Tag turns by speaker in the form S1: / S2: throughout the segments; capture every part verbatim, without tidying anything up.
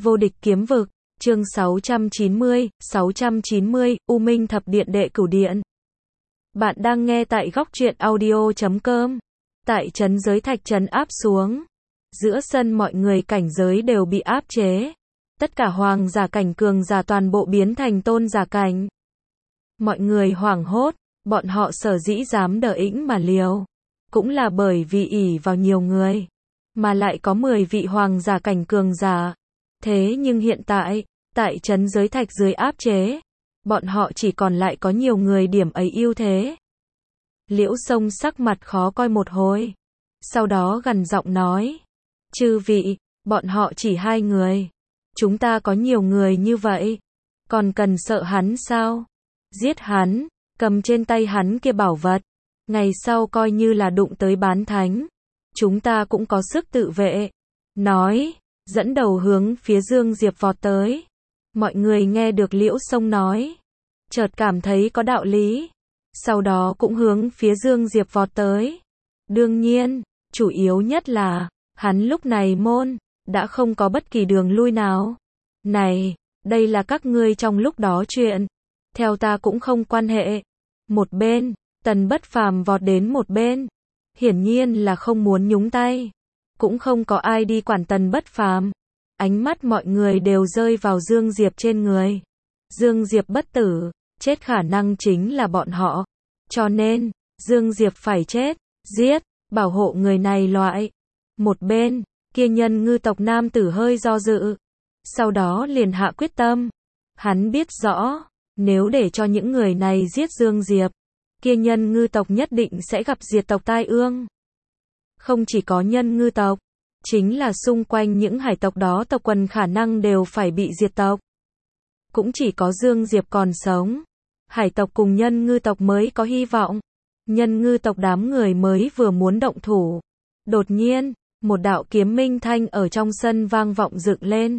S1: Vô địch kiếm vực, chương sáu trăm chín mươi, sáu trăm chín mươi, U Minh Thập Điện Đệ Cửu Điện. Bạn đang nghe tại góc truyện audio chấm com. Tại trấn giới thạch trấn áp xuống. Giữa sân mọi người cảnh giới đều bị áp chế. Tất cả hoàng giả cảnh cường giả toàn bộ biến thành tôn giả cảnh. Mọi người hoảng hốt, bọn họ sở dĩ dám đỡ ĩnh mà liều. Cũng là bởi vì ỷ vào nhiều người. Mà lại có mười vị hoàng giả cảnh cường giả. Thế nhưng hiện tại, tại trấn giới thạch dưới áp chế, bọn họ chỉ còn lại có nhiều người điểm ấy ưu thế. Liễu Sông sắc mặt khó coi một hồi. Sau đó gằn giọng nói. Chư vị, bọn họ chỉ hai người. Chúng ta có nhiều người như vậy. Còn cần sợ hắn sao? Giết hắn, cầm trên tay hắn kia bảo vật. Ngày sau coi như là đụng tới bán thánh. Chúng ta cũng có sức tự vệ. Nói, dẫn đầu hướng phía Dương Diệp vọt tới. Mọi người nghe được Liễu Sông nói. Chợt cảm thấy có đạo lý. Sau đó cũng hướng phía Dương Diệp vọt tới. Đương nhiên, chủ yếu nhất là, hắn lúc này môn, đã không có bất kỳ đường lui nào. Này, đây là các ngươi trong lúc đó chuyện. Theo ta cũng không quan hệ. Một bên, Tần Bất Phàm vọt đến một bên. Hiển nhiên là không muốn nhúng tay. Cũng không có ai đi quản Tần Bất Phàm. Ánh mắt mọi người đều rơi vào Dương Diệp trên người. Dương Diệp bất tử, chết khả năng chính là bọn họ. Cho nên, Dương Diệp phải chết, giết, bảo hộ người này loại. Một bên, kia nhân ngư tộc nam tử hơi do dự. Sau đó liền hạ quyết tâm. Hắn biết rõ, nếu để cho những người này giết Dương Diệp, kia nhân ngư tộc nhất định sẽ gặp diệt tộc tai ương. Không chỉ có nhân ngư tộc, chính là xung quanh những hải tộc đó tộc quần khả năng đều phải bị diệt tộc. Cũng chỉ có Dương Diệp còn sống. Hải tộc cùng nhân ngư tộc mới có hy vọng. Nhân ngư tộc đám người mới vừa muốn động thủ. Đột nhiên, một đạo kiếm minh thanh ở trong sân vang vọng dựng lên.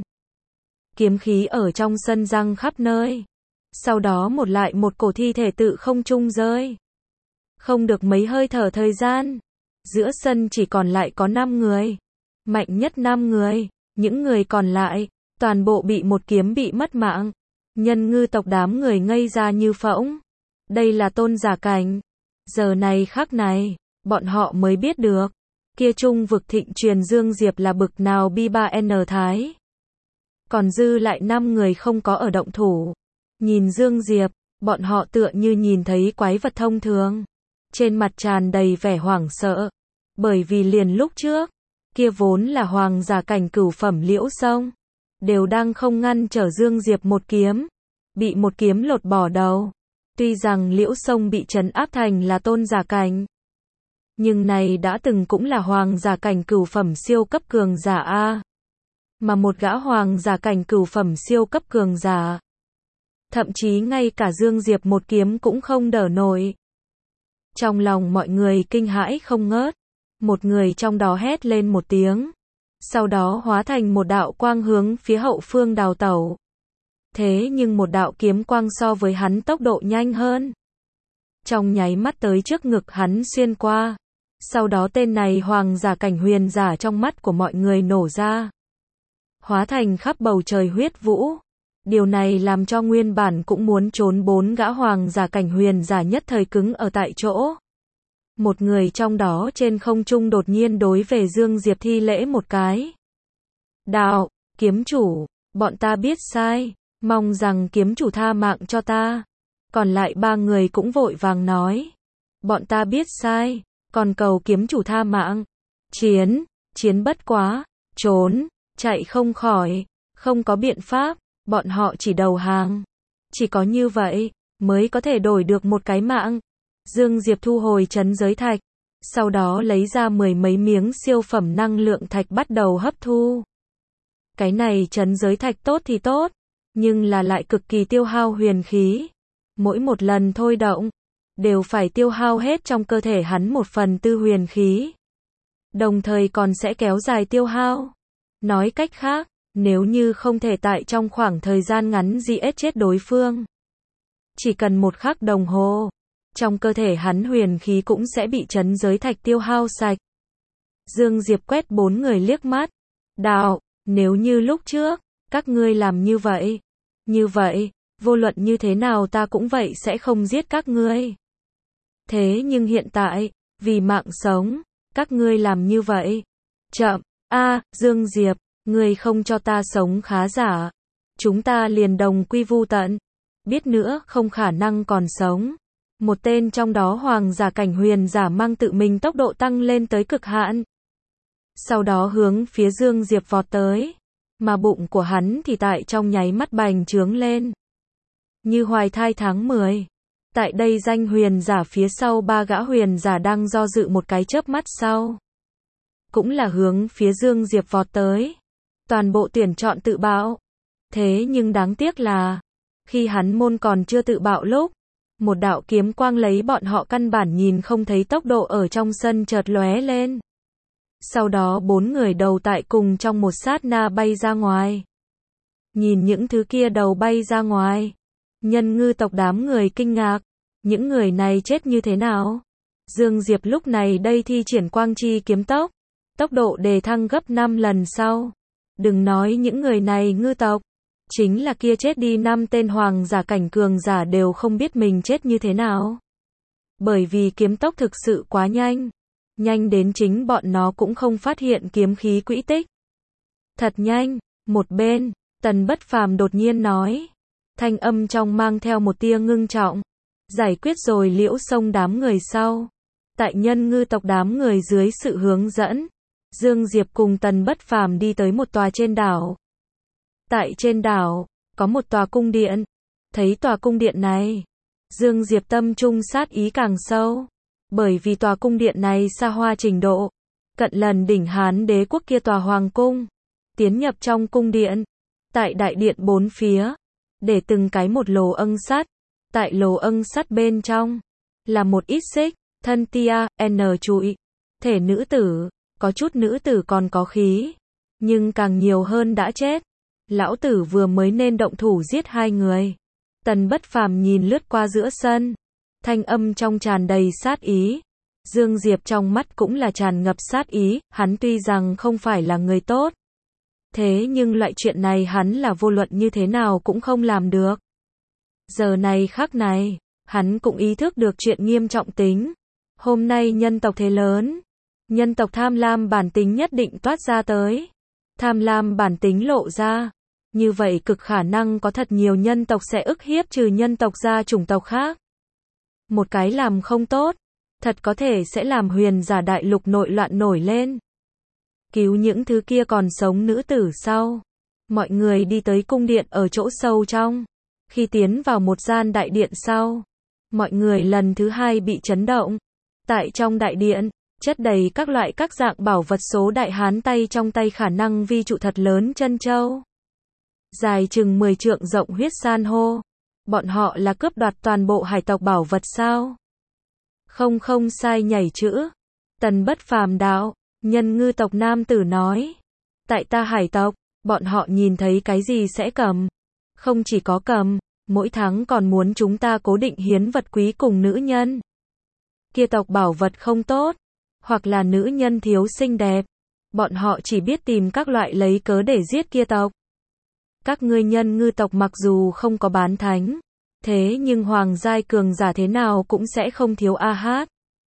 S1: Kiếm khí ở trong sân răng khắp nơi. Sau đó một lại một cổ thi thể tự không trung rơi. Không được mấy hơi thở thời gian. Giữa sân chỉ còn lại có năm người. Mạnh nhất năm người. Những người còn lại, toàn bộ bị một kiếm bị mất mạng. Nhân ngư tộc đám người ngây ra như phỗng. Đây là tôn giả cảnh. Giờ này khắc này, bọn họ mới biết được. Kia trung vực thịnh truyền Dương Diệp là bực nào bi ba N thái. Còn dư lại năm người không có ở động thủ. Nhìn Dương Diệp, bọn họ tựa như nhìn thấy quái vật thông thường. Trên mặt tràn đầy vẻ hoảng sợ. Bởi vì liền lúc trước, kia vốn là hoàng giả cảnh cửu phẩm Liễu Sông. Đều đang không ngăn trở Dương Diệp một kiếm. Bị một kiếm lột bỏ đầu. Tuy rằng Liễu Sông bị trấn áp thành là tôn giả cảnh. Nhưng này đã từng cũng là hoàng giả cảnh cửu phẩm siêu cấp cường giả A. Mà một gã hoàng giả cảnh cửu phẩm siêu cấp cường giả. Thậm chí ngay cả Dương Diệp một kiếm cũng không đỡ nổi. Trong lòng mọi người kinh hãi không ngớt. Một người trong đó hét lên một tiếng. Sau đó hóa thành một đạo quang hướng phía hậu phương đào tẩu. Thế nhưng một đạo kiếm quang so với hắn tốc độ nhanh hơn. Trong nháy mắt tới trước ngực hắn xuyên qua. Sau đó tên này hoàng giả cảnh huyền giả trong mắt của mọi người nổ ra. Hóa thành khắp bầu trời huyết vũ. Điều này làm cho nguyên bản cũng muốn trốn bốn gã hoàng giả cảnh huyền giả nhất thời cứng ở tại chỗ. Một người trong đó trên không trung đột nhiên đối về Dương Diệp thi lễ một cái. Đạo, kiếm chủ, bọn ta biết sai, mong rằng kiếm chủ tha mạng cho ta. Còn lại ba người cũng vội vàng nói. Bọn ta biết sai, còn cầu kiếm chủ tha mạng. Chiến, chiến bất quá, trốn, chạy không khỏi, không có biện pháp, bọn họ chỉ đầu hàng. Chỉ có như vậy, mới có thể đổi được một cái mạng. Dương Diệp thu hồi trấn giới thạch, sau đó lấy ra mười mấy miếng siêu phẩm năng lượng thạch bắt đầu hấp thu. Cái này trấn giới thạch tốt thì tốt, nhưng là lại cực kỳ tiêu hao huyền khí. Mỗi một lần thôi động, đều phải tiêu hao hết trong cơ thể hắn một phần tư huyền khí. Đồng thời còn sẽ kéo dài tiêu hao. Nói cách khác, nếu như không thể tại trong khoảng thời gian ngắn giết chết đối phương, chỉ cần một khắc đồng hồ, trong cơ thể hắn huyền khí cũng sẽ bị trấn giới thạch tiêu hao sạch. Dương Diệp quét bốn người liếc mắt. Đạo, nếu như lúc trước, Các ngươi làm như vậy. Như vậy, vô luận như thế nào ta cũng vậy sẽ không giết các ngươi. Thế nhưng hiện tại, vì mạng sống, các ngươi làm như vậy. Chậm, a, Dương Diệp, ngươi không cho ta sống khá giả. Chúng ta liền đồng quy vu tận. Biết nữa không khả năng còn sống. Một tên trong đó hoàng giả cảnh huyền giả mang tự mình tốc độ tăng lên tới cực hạn. Sau đó hướng phía Dương Diệp vọt tới. Mà bụng của hắn thì tại trong nháy mắt bành trướng lên. Như hoài thai tháng mười. Tại đây danh huyền giả phía sau ba gã huyền giả đang do dự một cái chớp mắt sau. Cũng là hướng phía Dương Diệp vọt tới. Toàn bộ tuyển chọn tự bạo. Thế nhưng đáng tiếc là, khi hắn môn còn chưa tự bạo lúc, một đạo kiếm quang lấy bọn họ căn bản nhìn không thấy tốc độ ở trong sân chợt lóe lên. Sau đó bốn người đầu tại cùng trong một sát na bay ra ngoài. Nhìn những thứ kia đầu bay ra ngoài. Nhân ngư tộc đám người kinh ngạc. Những người này chết như thế nào? Dương Diệp lúc này đây thi triển quang chi kiếm tốc. Tốc độ đề thăng gấp năm lần sau. Đừng nói những người này ngư tộc. Chính là kia chết đi năm tên hoàng giả cảnh cường giả đều không biết mình chết như thế nào. Bởi vì kiếm tốc thực sự quá nhanh. Nhanh đến chính bọn nó cũng không phát hiện kiếm khí quỹ tích. Thật nhanh. Một bên, Tần Bất Phàm đột nhiên nói. Thanh âm trong mang theo một tia ngưng trọng. Giải quyết rồi Liễu Sông đám người sau. Tại nhân ngư tộc đám người dưới sự hướng dẫn. Dương Diệp cùng Tần Bất Phàm đi tới một tòa trên đảo. Tại trên đảo, có một tòa cung điện. Thấy tòa cung điện này, Dương Diệp tâm trung sát ý càng sâu. Bởi vì tòa cung điện này xa hoa trình độ. Cận lần đỉnh Hán đế quốc kia tòa hoàng cung. Tiến nhập trong cung điện. Tại đại điện bốn phía. Để từng cái một lồ âng sắt. Tại lồ âng sắt bên trong. Là một ít xích, thân tia, n trụi. Thể nữ tử. Có chút nữ tử còn có khí. Nhưng càng nhiều hơn đã chết. Lão tử vừa mới nên động thủ giết hai người. Tần Bất Phàm nhìn lướt qua giữa sân. Thanh âm trong tràn đầy sát ý. Dương Diệp trong mắt cũng là tràn ngập sát ý. Hắn tuy rằng không phải là người tốt. Thế nhưng loại chuyện này hắn là vô luận như thế nào cũng không làm được. Giờ này khắc này, hắn cũng ý thức được chuyện nghiêm trọng tính. Hôm nay nhân tộc thế lớn. Nhân tộc tham lam bản tính nhất định toát ra tới. Tham lam bản tính lộ ra. Như vậy cực khả năng có thật nhiều nhân tộc sẽ ức hiếp trừ nhân tộc ra chủng tộc khác. Một cái làm không tốt, thật có thể sẽ làm huyền giả đại lục nội loạn nổi lên. Cứu những thứ kia còn sống nữ tử sau. Mọi người đi tới cung điện ở chỗ sâu trong. Khi tiến vào một gian đại điện sau, mọi người lần thứ hai bị chấn động. Tại trong đại điện, chất đầy các loại các dạng bảo vật số đại hán tay trong tay khả năng vi trụ thật lớn chân châu. Dài chừng mười trượng rộng huyết san hô. Bọn họ là cướp đoạt toàn bộ hải tộc bảo vật sao? Không không sai nhảy chữ. Tần Bất Phàm đạo, nhân ngư tộc nam tử nói. Tại ta hải tộc, bọn họ nhìn thấy cái gì sẽ cầm. Không chỉ có cầm, mỗi tháng còn muốn chúng ta cố định hiến vật quý cùng nữ nhân. Kia tộc bảo vật không tốt, hoặc là nữ nhân thiếu xinh đẹp. Bọn họ chỉ biết tìm các loại lấy cớ để giết kia tộc. Các ngươi nhân ngư tộc mặc dù không có bán thánh, thế nhưng hoàng giai cường giả thế nào cũng sẽ không thiếu a hát.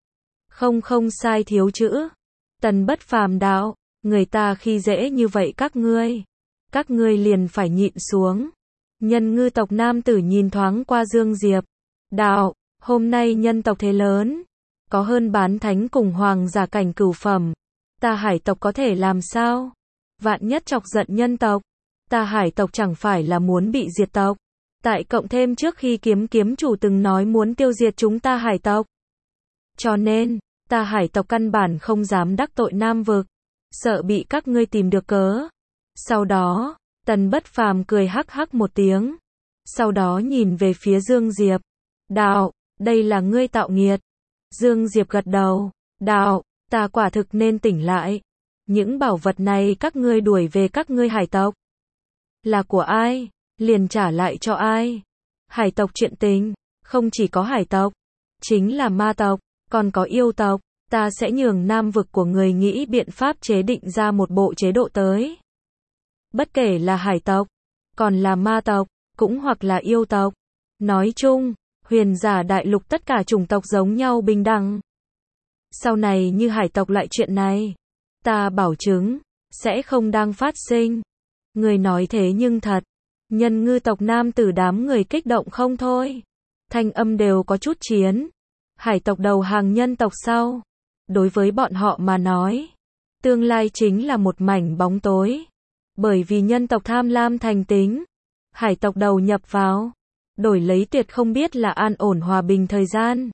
S1: Không không sai thiếu chữ. Tần Bất Phàm đạo, người ta khi dễ như vậy các ngươi. Các ngươi liền phải nhịn xuống. Nhân ngư tộc nam tử nhìn thoáng qua Dương Diệp. Đạo, hôm nay nhân tộc thế lớn. Có hơn bán thánh cùng hoàng giả cảnh cửu phẩm. Ta hải tộc có thể làm sao? Vạn nhất chọc giận nhân tộc. Ta hải tộc chẳng phải là muốn bị diệt tộc. Tại cộng thêm trước khi kiếm kiếm chủ từng nói muốn tiêu diệt chúng ta hải tộc. Cho nên, ta hải tộc căn bản không dám đắc tội Nam vực. Sợ bị các ngươi tìm được cớ. Sau đó, Tần Bất Phàm cười hắc hắc một tiếng. Sau đó nhìn về phía Dương Diệp. Đạo, đây là ngươi tạo nghiệt. Dương Diệp gật đầu. Đạo, ta quả thực nên tỉnh lại. Những bảo vật này các ngươi đuổi về các ngươi hải tộc. Là của ai? Liền trả lại cho ai? Hải tộc chuyện tình, không chỉ có hải tộc, chính là ma tộc, còn có yêu tộc. Ta sẽ nhường Nam vực của người nghĩ biện pháp chế định ra một bộ chế độ tới. Bất kể là hải tộc, còn là ma tộc, cũng hoặc là yêu tộc. Nói chung, huyền giả đại lục tất cả chủng tộc giống nhau bình đẳng. Sau này như hải tộc loại chuyện này, ta bảo chứng, sẽ không đang phát sinh. Người nói thế nhưng thật, nhân ngư tộc nam tử đám người kích động không thôi. Thanh âm đều có chút chiến. Hải tộc đầu hàng nhân tộc sau. Đối với bọn họ mà nói, tương lai chính là một mảnh bóng tối. Bởi vì nhân tộc tham lam thành tính, hải tộc đầu nhập vào, đổi lấy tuyệt không biết là an ổn hòa bình thời gian.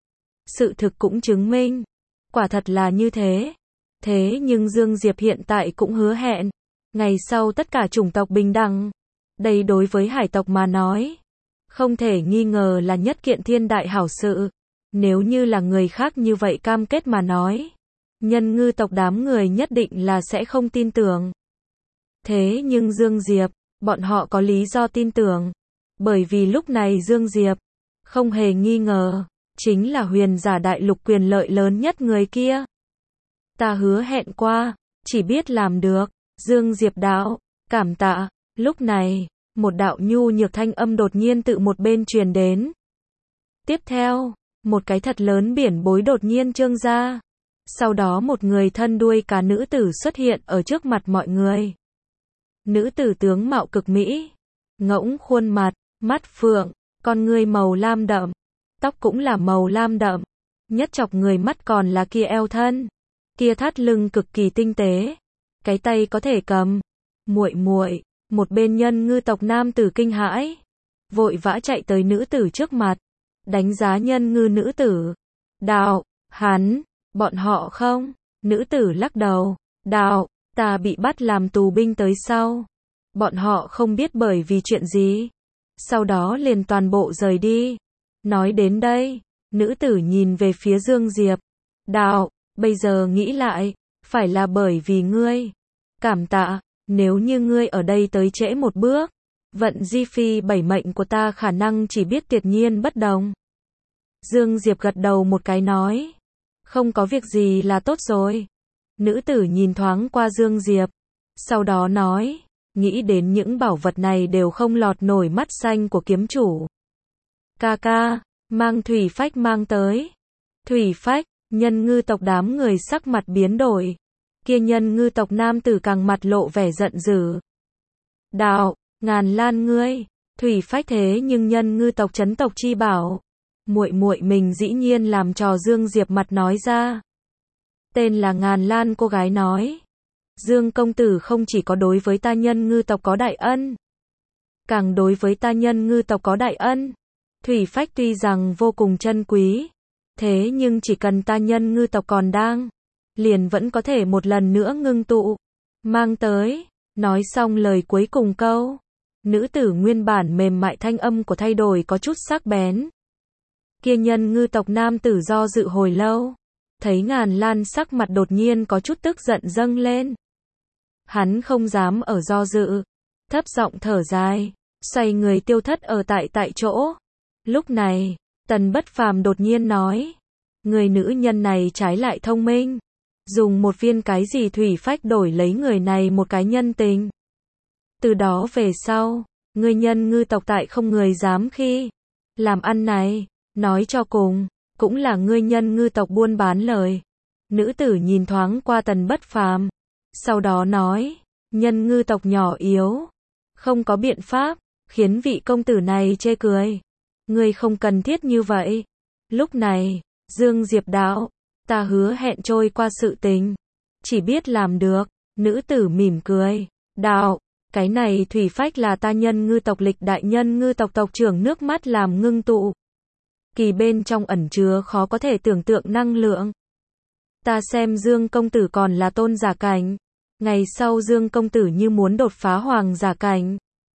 S1: Sự thực cũng chứng minh, quả thật là như thế. Thế nhưng Dương Diệp hiện tại cũng hứa hẹn, ngày sau tất cả chủng tộc bình đẳng. Đây đối với hải tộc mà nói, không thể nghi ngờ là nhất kiện thiên đại hảo sự. Nếu như là người khác như vậy cam kết mà nói, nhân ngư tộc đám người nhất định là sẽ không tin tưởng. Thế nhưng Dương Diệp, bọn họ có lý do tin tưởng. Bởi vì lúc này Dương Diệp, không hề nghi ngờ, chính là huyền giả đại lục quyền lợi lớn nhất người kia. Ta hứa hẹn qua, chỉ biết làm được. Dương Diệp đạo, cảm tạ. Lúc này, một đạo nhu nhược thanh âm đột nhiên tự một bên truyền đến. Tiếp theo, một cái thật lớn biển bối đột nhiên trương ra. Sau đó một người thân đuôi cá nữ tử xuất hiện ở trước mặt mọi người. Nữ tử tướng mạo cực mỹ, ngỗng khuôn mặt, mắt phượng, con ngươi màu lam đậm, tóc cũng là màu lam đậm, nhất chọc người mắt còn là kia eo thân, kia thắt lưng cực kỳ tinh tế, cái tay có thể cầm. Muội muội, một bên nhân ngư tộc nam tử kinh hãi, vội vã chạy tới nữ tử trước mặt, đánh giá nhân ngư nữ tử. Đạo, hắn, bọn họ không? Nữ tử lắc đầu, đạo, ta bị bắt làm tù binh tới sau. Bọn họ không biết bởi vì chuyện gì. Sau đó liền toàn bộ rời đi. Nói đến đây, nữ tử nhìn về phía Dương Diệp. Đạo, bây giờ nghĩ lại, phải là bởi vì ngươi. Cảm tạ, nếu như ngươi ở đây tới trễ một bước, vận di phi bảy mệnh của ta khả năng chỉ biết tuyệt nhiên bất đồng. Dương Diệp gật đầu một cái nói. Không có việc gì là tốt rồi. Nữ tử nhìn thoáng qua Dương Diệp. Sau đó nói, nghĩ đến những bảo vật này đều không lọt nổi mắt xanh của kiếm chủ. Ca ca, mang thủy phách mang tới. Thủy phách, nhân ngư tộc đám người sắc mặt biến đổi. Kia nhân ngư tộc nam tử càng mặt lộ vẻ giận dữ. Đạo, ngàn lan ngươi, thủy phách thế nhưng nhân ngư tộc chấn tộc chi bảo. Muội muội mình dĩ nhiên làm trò Dương Diệp mặt nói ra. Tên là Ngàn Lan cô gái nói. Dương công tử không chỉ có đối với ta nhân ngư tộc có đại ân, càng đối với ta nhân ngư tộc có đại ân. Thủy phách tuy rằng vô cùng chân quý, thế nhưng chỉ cần ta nhân ngư tộc còn đang, liền vẫn có thể một lần nữa ngưng tụ, mang tới. Nói xong lời cuối cùng câu, nữ tử nguyên bản mềm mại thanh âm của thay đổi có chút sắc bén. Kia nhân ngư tộc nam tử do dự hồi lâu, thấy Ngàn Lan sắc mặt đột nhiên có chút tức giận dâng lên. Hắn không dám ở do dự, thấp giọng thở dài, xoay người tiêu thất ở tại tại chỗ. Lúc này, Tần Bất Phàm đột nhiên nói, người nữ nhân này trái lại thông minh, dùng một viên cái gì thủy phách đổi lấy người này một cái nhân tình. Từ đó về sau, người nhân ngư tộc tại không người dám khi làm ăn này. Nói cho cùng, cũng là ngươi nhân ngư tộc buôn bán lời. Nữ tử nhìn thoáng qua Tần Bất Phàm, sau đó nói, nhân ngư tộc nhỏ yếu, không có biện pháp, khiến vị công tử này chê cười. Ngươi không cần thiết như vậy. Lúc này, Dương Diệp đạo, ta hứa hẹn trôi qua sự tình, chỉ biết làm được. Nữ tử mỉm cười, đạo, cái này thủy phách là ta nhân ngư tộc lịch đại nhân ngư tộc tộc trưởng nước mắt làm ngưng tụ. Kỳ bên trong ẩn chứa khó có thể tưởng tượng năng lượng. Ta xem Dương công tử còn là tôn giả cảnh. Ngày sau Dương công tử như muốn đột phá hoàng giả cảnh.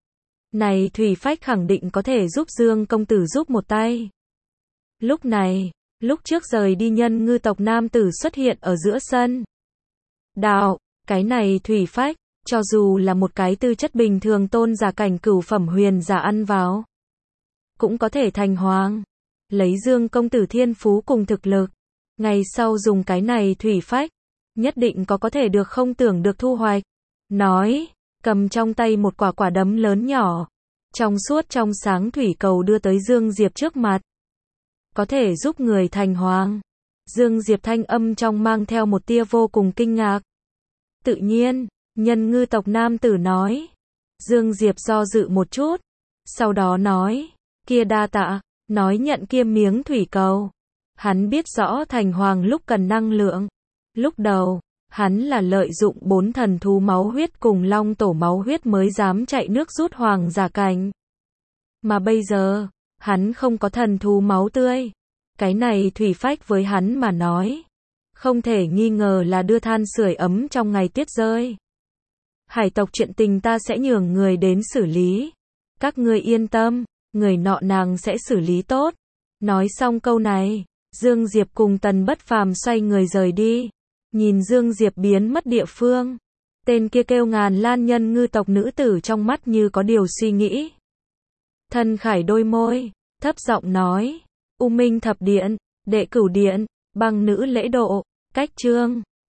S1: Này thủy phách khẳng định có thể giúp Dương công tử giúp một tay. Lúc này, lúc trước rời đi nhân ngư tộc nam tử xuất hiện ở giữa sân. Đạo, cái này thủy phách, cho dù là một cái tư chất bình thường tôn giả cảnh cửu phẩm huyền giả ăn vào, cũng có thể thành hoàng. Lấy Dương công tử thiên phú cùng thực lực, ngày sau dùng cái này thủy phách, nhất định có có thể được không tưởng được thu hoạch. Nói, cầm trong tay một quả quả đấm lớn nhỏ. Trong suốt trong sáng thủy cầu đưa tới Dương Diệp trước mặt. Có thể giúp người thành hoàng. Dương Diệp thanh âm trong mang theo một tia vô cùng kinh ngạc. Tự nhiên, nhân ngư tộc nam tử nói. Dương Diệp do dự một chút. Sau đó nói, kia đa tạ, nói nhận kia miếng thủy cầu. Hắn biết rõ thành hoàng lúc cần năng lượng. Lúc đầu, hắn là lợi dụng bốn thần thú máu huyết cùng long tổ máu huyết mới dám chạy nước rút hoàng giả cảnh. Mà bây giờ, hắn không có thần thú máu tươi. Cái này thủy phách với hắn mà nói. Không thể nghi ngờ là đưa than sưởi ấm trong ngày tuyết rơi. Hải tộc chuyện tình ta sẽ nhường người đến xử lý. Các ngươi yên tâm, người nọ nàng sẽ xử lý tốt. Nói xong câu này, Dương Diệp cùng Tần Bất Phàm xoay người rời đi. Nhìn Dương Diệp biến mất địa phương. Tên kia kêu Ngàn Lan nhân ngư tộc nữ tử trong mắt như có điều suy nghĩ. Thân khải đôi môi, thấp giọng nói. U Minh thập điện, đệ cửu điện, băng nữ lễ độ, cách chương.